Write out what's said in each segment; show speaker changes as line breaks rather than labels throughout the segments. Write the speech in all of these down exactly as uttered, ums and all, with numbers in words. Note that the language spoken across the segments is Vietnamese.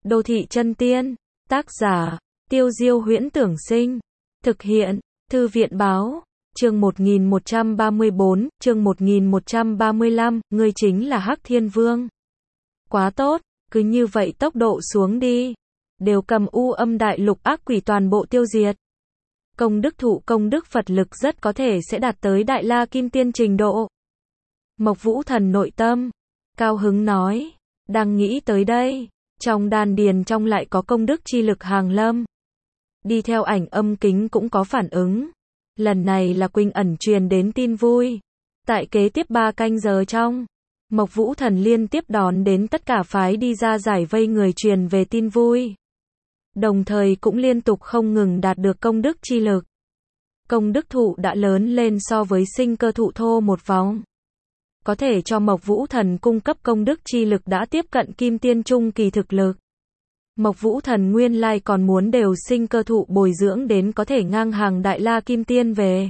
Đô thị chân tiên, tác giả, Tiêu Diêu Huyễn Tưởng Sinh, thực hiện, Thư viện Báo, chương một nghìn một trăm ba mươi bốn, chương một nghìn một trăm ba mươi lăm, ngươi chính là Hắc Thiên Vương. Quá tốt, cứ như vậy tốc độ xuống đi. Đều cầm u âm đại lục ác quỷ toàn bộ tiêu diệt. Công đức thụ công đức Phật lực rất có thể sẽ đạt tới Đại La Kim Tiên trình độ. Mộc Vũ Thần nội tâm, cao hứng nói, đang nghĩ tới đây, trong đan điền trong lại có công đức chi lực hàng lâm. Đi theo ảnh âm kính cũng có phản ứng. Lần này là Quỳnh ẩn truyền đến tin vui. Tại kế tiếp ba canh giờ trong, Mộc Vũ Thần liên tiếp đón đến tất cả phái đi ra giải vây người truyền về tin vui. Đồng thời cũng liên tục không ngừng đạt được công đức chi lực. Công đức thụ đã lớn lên so với sinh cơ thụ thô một vòng. Có thể cho Mộc Vũ Thần cung cấp công đức chi lực đã tiếp cận Kim Tiên trung kỳ thực lực. Mộc Vũ Thần nguyên lai còn muốn đều sinh cơ thụ bồi dưỡng đến có thể ngang hàng Đại La Kim Tiên về.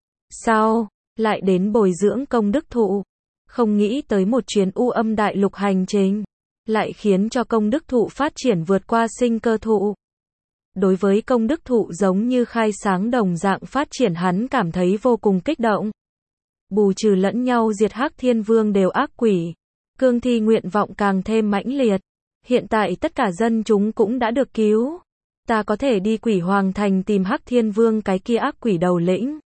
Sau, lại đến bồi dưỡng công đức thụ. Không nghĩ tới một chuyến u âm đại lục hành trình, lại khiến cho công đức thụ phát triển vượt qua sinh cơ thụ. Đối với công đức thụ giống như khai sáng đồng dạng phát triển hắn cảm thấy vô cùng kích động. Bù trừ lẫn nhau diệt Hắc Thiên Vương đều ác quỷ. Cương thi nguyện vọng càng thêm mãnh liệt. Hiện tại tất cả dân chúng cũng đã được cứu. Ta có thể đi Quỷ Hoàng Thành tìm Hắc Thiên Vương cái kia ác quỷ đầu lĩnh.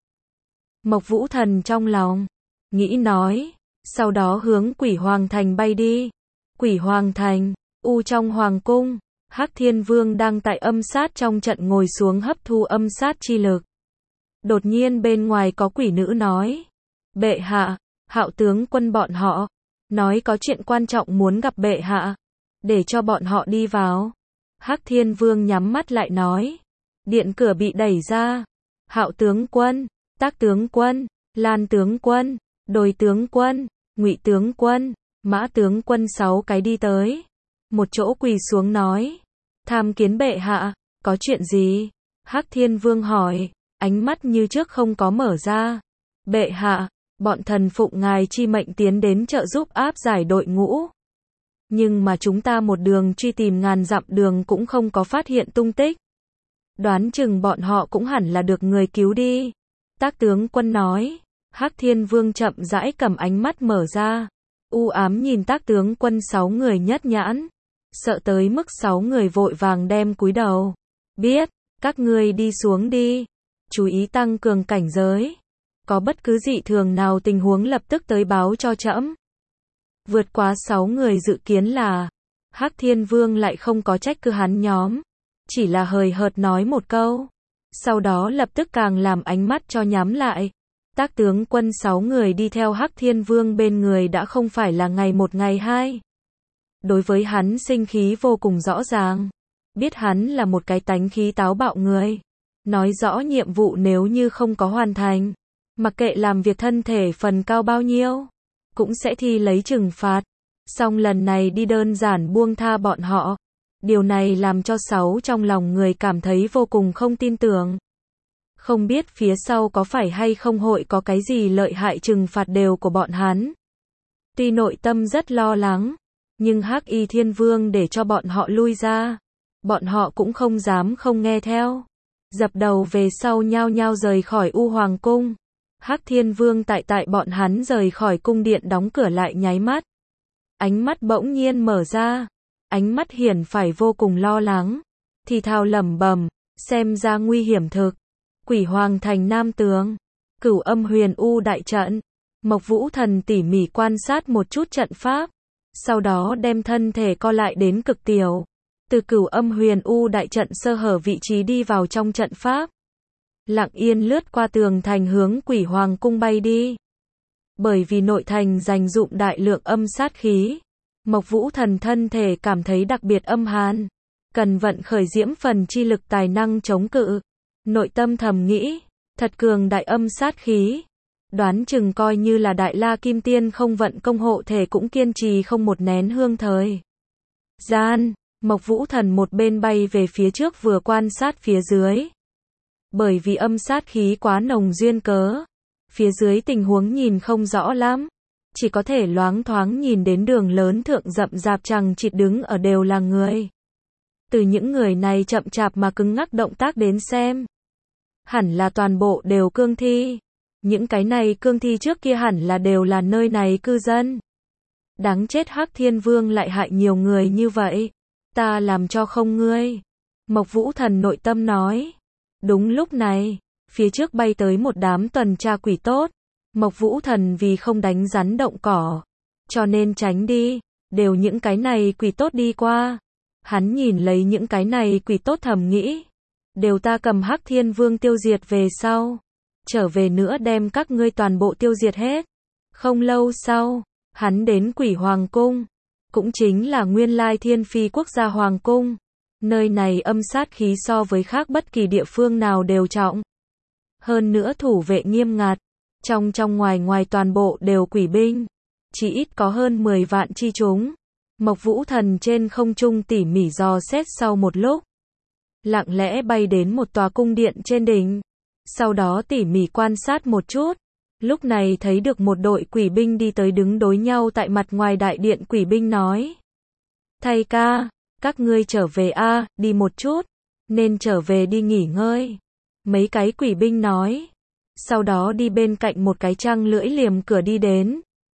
Mộc Vũ Thần trong lòng, nghĩ nói, sau đó hướng Quỷ Hoàng Thành bay đi. Quỷ Hoàng Thành, u trong Hoàng Cung, Hắc Thiên Vương đang tại âm sát trong trận ngồi xuống hấp thu âm sát chi lực. Đột nhiên bên ngoài có quỷ nữ nói, bệ hạ, Hạo tướng quân bọn họ, nói có chuyện quan trọng muốn gặp bệ hạ, để cho bọn họ đi vào. Hắc Thiên Vương nhắm mắt lại nói, điện cửa bị đẩy ra, Hạo tướng quân, Tác tướng quân, Lan tướng quân, Đồi tướng quân, Ngụy tướng quân, Mã tướng quân sáu cái đi tới. Một chỗ quỳ xuống nói, tham kiến bệ hạ, có chuyện gì? Hắc Thiên Vương hỏi, ánh mắt như trước không có mở ra. Bệ hạ, bọn thần phụng ngài chi mệnh tiến đến trợ giúp áp giải đội ngũ. Nhưng mà chúng ta một đường truy tìm ngàn dặm đường cũng không có phát hiện tung tích. Đoán chừng bọn họ cũng hẳn là được người cứu đi. Tác tướng quân nói. Hắc Thiên Vương chậm rãi cầm ánh mắt mở ra. U ám nhìn Tác tướng quân sáu người nhất nhãn. Sợ tới mức sáu người vội vàng đem cúi đầu. Biết, các ngươi đi xuống đi. Chú ý tăng cường cảnh giới. Có bất cứ dị thường nào tình huống lập tức tới báo cho trẫm. Vượt quá sáu người dự kiến là, Hắc Thiên Vương lại không có trách cứ hắn nhóm. Chỉ là hời hợt nói một câu. Sau đó lập tức càng làm ánh mắt cho nhắm lại. Tác tướng quân sáu người đi theo Hắc Thiên Vương bên người đã không phải là ngày một ngày hai. Đối với hắn sinh khí vô cùng rõ ràng. Biết hắn là một cái tánh khí táo bạo người. Nói rõ nhiệm vụ nếu như không có hoàn thành, mặc kệ làm việc thân thể phần cao bao nhiêu, cũng sẽ thi lấy trừng phạt. Song lần này đi đơn giản buông tha bọn họ. Điều này làm cho sáu trong lòng người cảm thấy vô cùng không tin tưởng. Không biết phía sau có phải hay không hội có cái gì lợi hại trừng phạt đều của bọn hắn. Tuy nội tâm rất lo lắng, nhưng Hắc Y Thiên Vương để cho bọn họ lui ra. Bọn họ cũng không dám không nghe theo. Dập đầu về sau nhao nhao rời khỏi U Hoàng Cung. Hắc Thiên Vương tại tại bọn hắn rời khỏi cung điện đóng cửa lại nháy mắt. Ánh mắt bỗng nhiên mở ra. Ánh mắt hiển phải vô cùng lo lắng. Thì thào lẩm bẩm, xem ra nguy hiểm thực. Quỷ Hoàng Thành Nam Tường, Cửu Âm Huyền U đại trận. Mộc Vũ Thần tỉ mỉ quan sát một chút trận pháp. Sau đó đem thân thể co lại đến cực tiểu. Từ Cửu Âm Huyền U đại trận sơ hở vị trí đi vào trong trận pháp. Lặng yên lướt qua tường thành hướng Quỷ Hoàng Cung bay đi. Bởi vì nội thành dành dụng đại lượng âm sát khí, Mộc Vũ Thần thân thể cảm thấy đặc biệt âm hàn. Cần vận khởi diễm phần chi lực tài năng chống cự. Nội tâm thầm nghĩ, thật cường đại âm sát khí. Đoán chừng coi như là Đại La Kim Tiên không vận công hộ thể cũng kiên trì không một nén hương thời gian. Mộc Vũ Thần một bên bay về phía trước vừa quan sát phía dưới. Bởi vì âm sát khí quá nồng duyên cớ, phía dưới tình huống nhìn không rõ lắm. Chỉ có thể loáng thoáng nhìn đến đường lớn thượng rậm rạp chằng chịt đứng ở đều là người. Từ những người này chậm chạp mà cứng ngắc động tác đến xem, hẳn là toàn bộ đều cương thi. Những cái này cương thi trước kia hẳn là đều là nơi này cư dân. Đáng chết, Hắc Thiên Vương lại hại nhiều người như vậy. Ta làm cho không ngươi. Mộc Vũ Thần nội tâm nói. Đúng lúc này, phía trước bay tới một đám tuần tra quỷ tốt. Mộc Vũ Thần vì không đánh rắn động cỏ, cho nên tránh đi, đều những cái này quỷ tốt đi qua. Hắn nhìn lấy những cái này quỷ tốt thầm nghĩ, đều ta cầm Hắc Thiên Vương tiêu diệt về sau, trở về nữa đem các ngươi toàn bộ tiêu diệt hết. Không lâu sau, hắn đến Quỷ Hoàng Cung, cũng chính là nguyên lai Thiên Phi quốc gia Hoàng Cung. Nơi này âm sát khí so với khác bất kỳ địa phương nào đều trọng. Hơn nữa thủ vệ nghiêm ngặt, trong trong ngoài ngoài toàn bộ đều quỷ binh, chỉ ít có hơn mười vạn chi chúng. Mộc Vũ Thần trên không trung tỉ mỉ dò xét sau một lúc, lặng lẽ bay đến một tòa cung điện trên đỉnh, sau đó tỉ mỉ quan sát một chút, lúc này thấy được một đội quỷ binh đi tới đứng đối nhau tại mặt ngoài đại điện. Quỷ binh nói: "Thầy ca, các ngươi trở về a, đi một chút, nên trở về đi nghỉ ngơi." Mấy cái quỷ binh nói, sau đó đi bên cạnh một cái trăng lưỡi liềm cửa đi đến.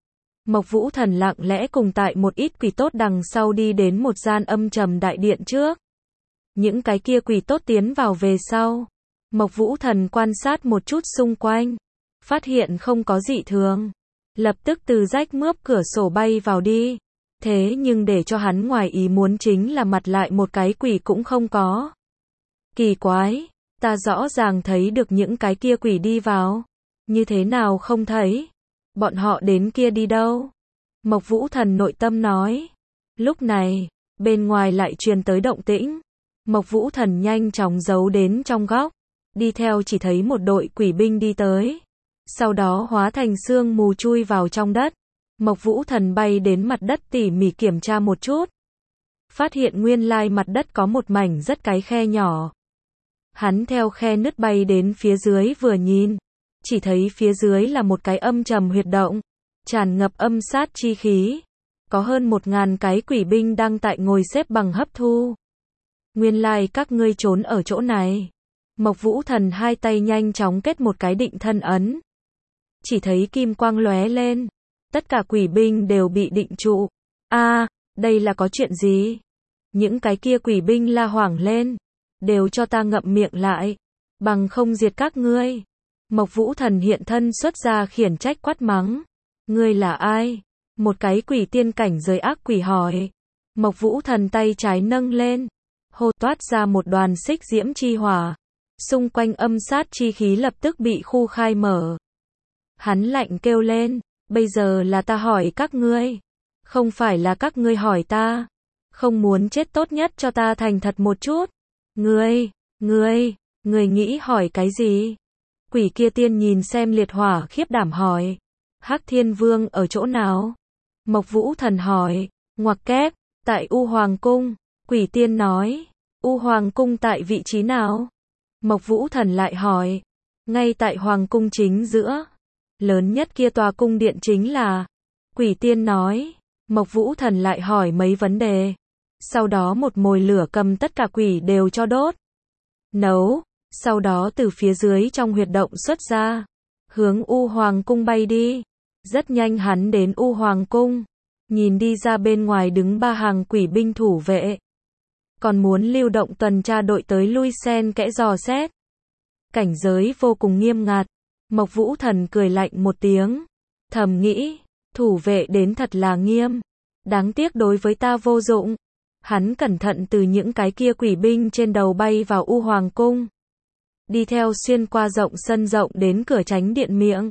Mộc Vũ Thần lặng lẽ cùng tại một ít quỷ tốt đằng sau đi đến một gian âm trầm đại điện trước. Những cái kia quỷ tốt tiến vào về sau, Mộc Vũ Thần quan sát một chút xung quanh, phát hiện không có dị thường, lập tức từ rách mướp cửa sổ bay vào đi. Thế nhưng để cho hắn ngoài ý muốn chính là mặt lại một cái quỷ cũng không có. Kỳ quái, ta rõ ràng thấy được những cái kia quỷ đi vào, như thế nào không thấy? Bọn họ đến kia đi đâu? Mộc Vũ Thần nội tâm nói. Lúc này, bên ngoài lại truyền tới động tĩnh. Mộc Vũ Thần nhanh chóng giấu đến trong góc, đi theo chỉ thấy một đội quỷ binh đi tới, sau đó hóa thành sương mù chui vào trong đất. Mộc Vũ Thần bay đến mặt đất tỉ mỉ kiểm tra một chút, phát hiện nguyên lai mặt đất có một mảnh rất cái khe nhỏ. Hắn theo khe nứt bay đến phía dưới vừa nhìn, chỉ thấy phía dưới là một cái âm trầm huyệt động, tràn ngập âm sát chi khí. Có hơn một ngàn cái quỷ binh đang tại ngồi xếp bằng hấp thu. Nguyên lai các ngươi trốn ở chỗ này. Mộc Vũ Thần hai tay nhanh chóng kết một cái định thân ấn. Chỉ thấy kim quang lóe lên, tất cả quỷ binh đều bị định trụ. A, à, đây là có chuyện gì? Những cái kia quỷ binh la hoảng lên, đều cho ta ngậm miệng lại, bằng không diệt các ngươi. Mộc Vũ Thần hiện thân xuất ra khiển trách quát mắng. Ngươi là ai? Một cái quỷ tiên cảnh giới ác quỷ hỏi. Mộc Vũ Thần tay trái nâng lên, hô toát ra một đoàn xích diễm chi hỏa. Xung quanh âm sát chi khí lập tức bị khu khai mở. Hắn lạnh kêu lên, bây giờ là ta hỏi các ngươi, không phải là các ngươi hỏi ta. Không muốn chết tốt nhất cho ta thành thật một chút. Ngươi, ngươi, ngươi nghĩ hỏi cái gì? Quỷ kia tiên nhìn xem liệt hỏa khiếp đảm hỏi. Hắc Thiên Vương ở chỗ nào? Mộc Vũ Thần hỏi. Ngoặc kép, tại U Hoàng Cung. Quỷ tiên nói. U Hoàng Cung tại vị trí nào? Mộc Vũ Thần lại hỏi. Ngay tại Hoàng Cung chính giữa. Lớn nhất kia tòa cung điện chính là. Quỷ tiên nói. Mộc Vũ Thần lại hỏi mấy vấn đề. Sau đó một mồi lửa cầm tất cả quỷ đều cho đốt. Nấu. Sau đó từ phía dưới trong huyệt động xuất ra, hướng U Hoàng Cung bay đi. Rất nhanh hắn đến U Hoàng Cung, nhìn đi ra bên ngoài đứng ba hàng quỷ binh thủ vệ, còn muốn lưu động tuần tra đội tới lui xen kẽ dò xét. Cảnh giới vô cùng nghiêm ngặt. Mộc Vũ Thần cười lạnh một tiếng, thầm nghĩ, thủ vệ đến thật là nghiêm, đáng tiếc đối với ta vô dụng. Hắn cẩn thận từ những cái kia quỷ binh trên đầu bay vào U Hoàng Cung, đi theo xuyên qua rộng sân rộng đến cửa tránh điện miệng.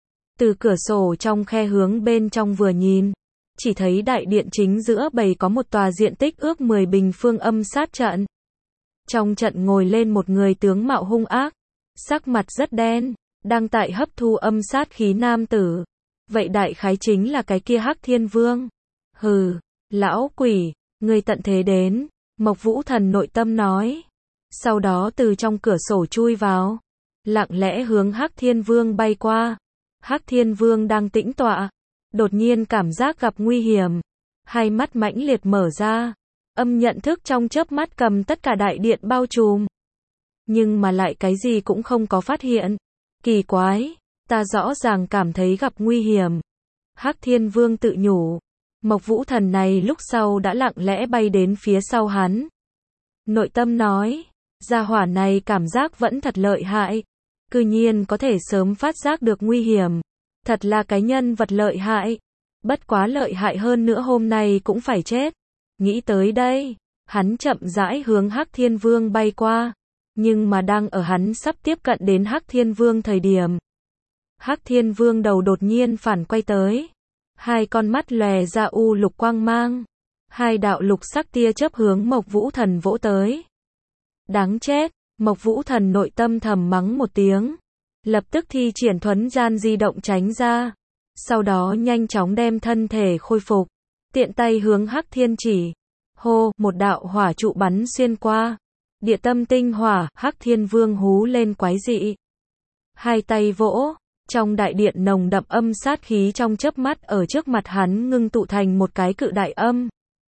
Từ cửa sổ trong khe hướng bên trong vừa nhìn, chỉ thấy đại điện chính giữa bày có một tòa diện tích ước mười bình phương âm sát trận. Trong trận ngồi lên một người tướng mạo hung ác, sắc mặt rất đen, đang tại hấp thu âm sát khí nam tử. Vậy đại khái chính là cái kia Hắc Thiên Vương. Hừ, lão quỷ, ngươi tận thế đến, Mộc Vũ Thần nội tâm nói. Sau đó từ trong cửa sổ chui vào, lặng lẽ hướng Hắc Thiên Vương bay qua. Hắc Thiên Vương đang tĩnh tọa, đột nhiên cảm giác gặp nguy hiểm, hai mắt mãnh liệt mở ra, Âm nhận thức trong chớp mắt cầm tất cả đại điện bao trùm. Nhưng mà lại cái gì cũng không có phát hiện. Kỳ quái, ta rõ ràng cảm thấy gặp nguy hiểm. Hắc Thiên Vương tự nhủ. Mộc Vũ Thần này lúc sau đã lặng lẽ bay đến phía sau hắn. Nội tâm nói, gia hỏa này cảm giác vẫn thật lợi hại. Cư nhiên có thể sớm phát giác được nguy hiểm. Thật là cái nhân vật lợi hại. Bất quá lợi hại hơn nữa hôm nay cũng phải chết. Nghĩ tới đây, hắn chậm rãi hướng Hắc Thiên Vương bay qua. Nhưng mà đang ở hắn sắp tiếp cận đến Hắc Thiên Vương thời điểm. Hắc Thiên Vương đầu đột nhiên phản quay tới. Hai con mắt lòe ra u lục quang mang. Hai đạo lục sắc tia chớp hướng Mộc Vũ Thần vỗ tới. Đáng chết, Mộc Vũ Thần nội tâm thầm mắng một tiếng. Lập tức thi triển thuấn gian di động tránh ra. Sau đó nhanh chóng đem thân thể khôi phục. Tiện tay hướng Hắc Thiên chỉ. Hô, một đạo hỏa trụ bắn xuyên qua. Địa tâm tinh hỏa, Hắc Thiên Vương hú lên quái dị. Hai tay vỗ. Trong đại điện nồng đậm âm sát khí trong chớp mắt ở trước mặt hắn ngưng tụ thành một cái cự đại âm.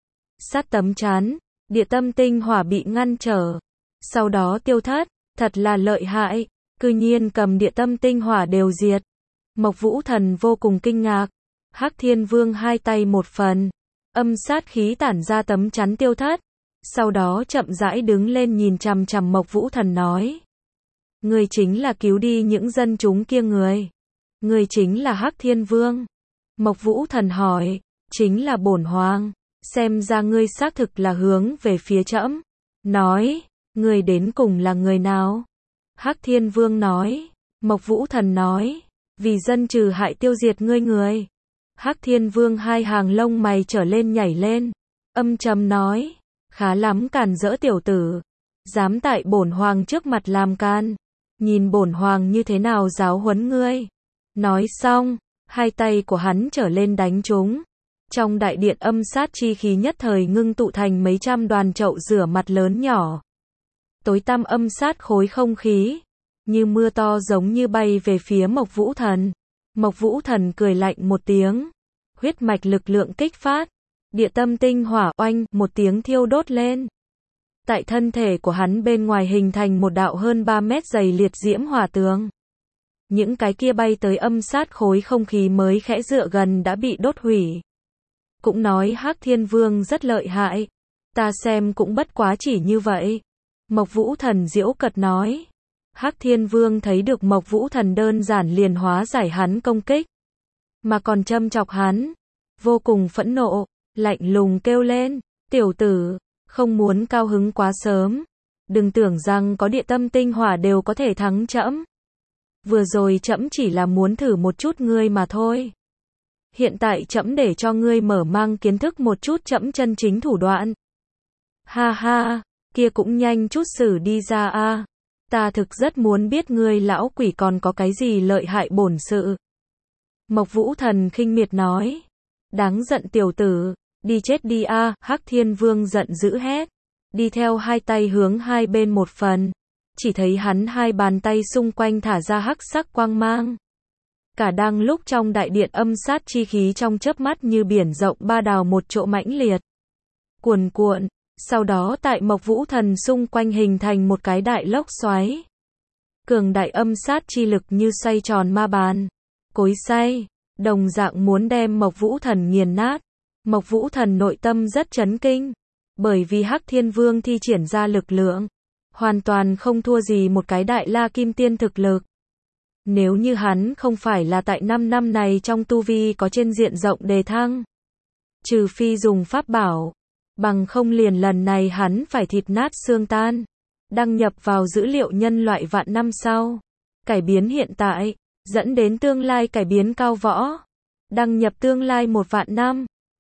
Sát tấm chắn, địa tâm tinh hỏa bị ngăn trở. Sau đó tiêu thất, thật là lợi hại, cư nhiên cầm địa tâm tinh hỏa đều diệt. Mộc Vũ Thần vô cùng kinh ngạc. Hắc Thiên Vương hai tay một phần, âm sát khí tản ra tấm chắn tiêu thất. Sau đó chậm rãi đứng lên nhìn chằm chằm Mộc Vũ Thần nói. Người chính là cứu đi những dân chúng kia người. Người chính là Hắc Thiên Vương. Mộc Vũ Thần hỏi, chính là bổn hoàng. Xem ra ngươi xác thực là hướng về phía trẫm. Nói, ngươi đến cùng là người nào? Hắc Thiên Vương nói. Mộc Vũ Thần nói, vì dân trừ hại tiêu diệt ngươi người. Hắc Thiên Vương hai hàng lông mày trở lên nhảy lên. Âm trầm nói, khá lắm càn rỡ tiểu tử. Dám tại bổn hoàng trước mặt làm can. Nhìn bổn hoàng như thế nào giáo huấn ngươi. Nói xong, hai tay của hắn trở lên đánh chúng. Trong đại điện âm sát chi khí nhất thời ngưng tụ thành mấy trăm đoàn chậu rửa mặt lớn nhỏ. Tối tăm âm sát khối không khí, như mưa to giống như bay về phía Mộc Vũ Thần. Mộc Vũ Thần cười lạnh một tiếng. Huyết mạch lực lượng kích phát. Địa tâm tinh hỏa oanh một tiếng thiêu đốt lên. Tại thân thể của hắn bên ngoài hình thành một đạo hơn ba mét dày liệt diễm hỏa tường. Những cái kia bay tới âm sát khối không khí mới khẽ dựa gần đã bị đốt hủy. Cũng nói Hắc Thiên Vương rất lợi hại. Ta xem cũng bất quá chỉ như vậy. Mộc Vũ Thần giễu cợt nói. Hắc Thiên Vương thấy được Mộc Vũ Thần đơn giản liền hóa giải hắn công kích. Mà còn châm chọc hắn. Vô cùng phẫn nộ, lạnh lùng kêu lên. Tiểu tử, không muốn cao hứng quá sớm. Đừng tưởng rằng có địa tâm tinh hỏa đều có thể thắng trẫm. Vừa rồi trẫm chỉ là muốn thử một chút ngươi mà thôi. Hiện tại trẫm để cho ngươi mở mang kiến thức một chút trẫm chân chính thủ đoạn. Ha ha, kia cũng nhanh chút xử đi ra a. Ta thực rất muốn biết ngươi lão quỷ còn có cái gì lợi hại bổn sự. Mộc Vũ Thần khinh miệt nói. Đáng giận tiểu tử, đi chết đi a. Hắc Thiên Vương giận dữ hét. Đi theo hai tay hướng hai bên một phần. Chỉ thấy hắn hai bàn tay xung quanh thả ra hắc sắc quang mang. Cả đang lúc trong đại điện âm sát chi khí trong chớp mắt như biển rộng ba đào một chỗ mãnh liệt. Cuồn cuộn, sau đó tại Mộc Vũ Thần xung quanh hình thành một cái đại lốc xoáy. Cường đại âm sát chi lực như xoay tròn ma bàn. Cối xay, đồng dạng muốn đem Mộc Vũ Thần nghiền nát. Mộc Vũ Thần nội tâm rất chấn kinh. Bởi vì Hắc Thiên Vương thi triển ra lực lượng. Hoàn toàn không thua gì một cái đại la kim tiên thực lực. Nếu như hắn không phải là tại năm năm này trong tu vi có trên diện rộng đề thăng. Trừ phi dùng pháp bảo. Bằng không liền lần này hắn phải thịt nát xương tan. Đăng nhập vào dữ liệu nhân loại vạn năm sau. Cải biến hiện tại. Dẫn đến tương lai cải biến cao võ. Đăng nhập tương lai một vạn năm.